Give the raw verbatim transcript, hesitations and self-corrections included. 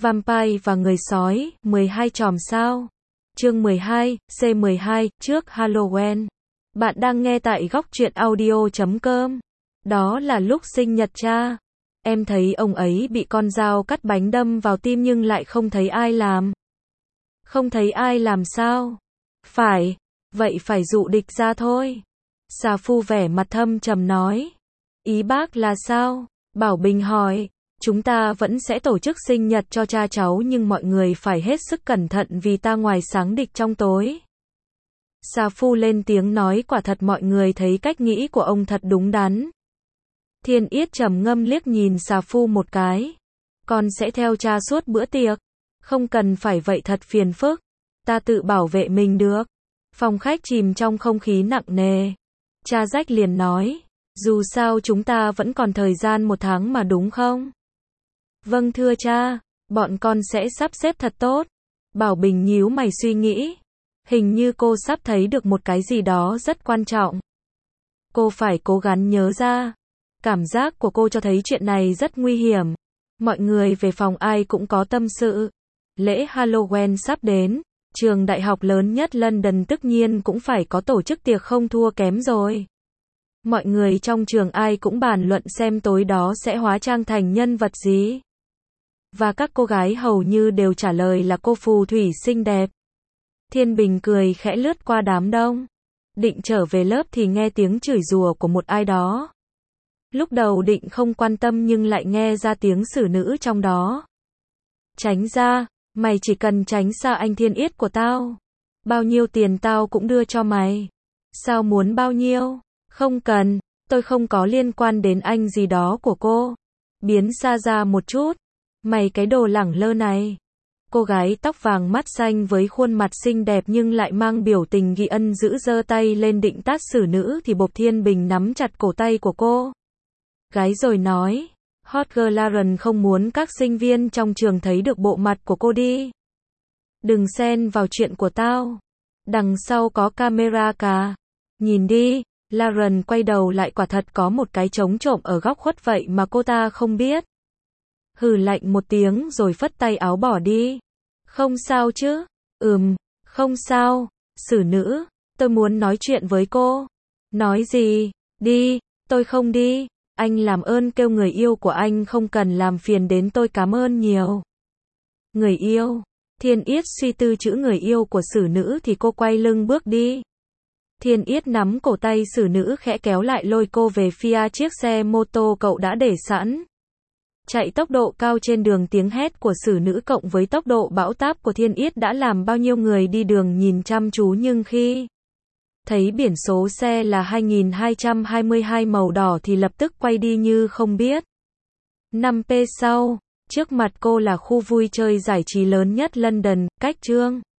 Vampire và người sói, mười hai chòm sao. Chương mười hai, C mười hai, trước Halloween. Bạn đang nghe tại góc truyện audio chấm com. Đó là lúc sinh nhật cha. Em thấy ông ấy bị con dao cắt bánh đâm vào tim nhưng lại không thấy ai làm. Không thấy ai làm sao? Phải, vậy phải dụ địch ra thôi. Xà Phu vẻ mặt thâm trầm nói. Ý bác là sao? Bảo Bình hỏi. Chúng ta vẫn sẽ tổ chức sinh nhật cho cha cháu nhưng mọi người phải hết sức cẩn thận vì ta ngoài sáng địch trong tối. Xà Phu lên tiếng nói, quả thật mọi người thấy cách nghĩ của ông thật đúng đắn. Thiên Yết trầm ngâm liếc nhìn Xà Phu một cái. Con sẽ theo cha suốt bữa tiệc. Không cần phải vậy, thật phiền phức. Ta tự bảo vệ mình được. Phòng khách chìm trong không khí nặng nề. Cha Rách liền nói. Dù sao chúng ta vẫn còn thời gian một tháng mà đúng không? Vâng thưa cha, bọn con sẽ sắp xếp thật tốt. Bảo Bình nhíu mày suy nghĩ. Hình như cô sắp thấy được một cái gì đó rất quan trọng. Cô phải cố gắng nhớ ra. Cảm giác của cô cho thấy chuyện này rất nguy hiểm. Mọi người về phòng ai cũng có tâm sự. Lễ Halloween sắp đến. Trường đại học lớn nhất London tất nhiên cũng phải có tổ chức tiệc không thua kém rồi. Mọi người trong trường ai cũng bàn luận xem tối đó sẽ hóa trang thành nhân vật gì. Và các cô gái hầu như đều trả lời là cô phù thủy xinh đẹp. Thiên Bình cười khẽ lướt qua đám đông. Định trở về lớp thì nghe tiếng chửi rủa của một ai đó. Lúc đầu Định không quan tâm nhưng lại nghe ra tiếng xử nữ trong đó. Tránh ra, mày chỉ cần tránh xa anh Thiên Yết của tao. Bao nhiêu tiền tao cũng đưa cho mày. Sao muốn bao nhiêu? Không cần, tôi không có liên quan đến anh gì đó của cô. Biến xa ra một chút. Mày cái đồ lẳng lơ này. Cô gái tóc vàng mắt xanh với khuôn mặt xinh đẹp nhưng lại mang biểu tình ghi ân giữ giơ tay lên định tát xử nữ thì bộc Thiên Bình nắm chặt cổ tay của cô. Gái rồi nói. Hot girl Lauren không muốn các sinh viên trong trường thấy được bộ mặt của cô đi. Đừng xen vào chuyện của tao. Đằng sau có camera cả. Nhìn đi. Lauren quay đầu lại, quả thật có một cái trống trộm ở góc khuất vậy mà cô ta không biết. Hừ lạnh một tiếng rồi phất tay áo bỏ đi. Không sao chứ? Ừm, không sao. Xử nữ, tôi muốn nói chuyện với cô. Nói gì? Đi, tôi không đi. Anh làm ơn kêu người yêu của anh không cần làm phiền đến tôi, cảm ơn nhiều. Người yêu? Thiên Yết suy tư chữ người yêu của xử nữ thì cô quay lưng bước đi. Thiên Yết nắm cổ tay xử nữ khẽ kéo lại lôi cô về phía chiếc xe mô tô cậu đã để sẵn. Chạy tốc độ cao trên đường, tiếng hét của xử nữ cộng với tốc độ bão táp của Thiên Yết đã làm bao nhiêu người đi đường nhìn chăm chú, nhưng khi thấy biển số xe là hai nghìn hai trăm hai mươi hai màu đỏ thì lập tức quay đi như không biết. năm phút sau, trước mặt cô là khu vui chơi giải trí lớn nhất London, cách Trương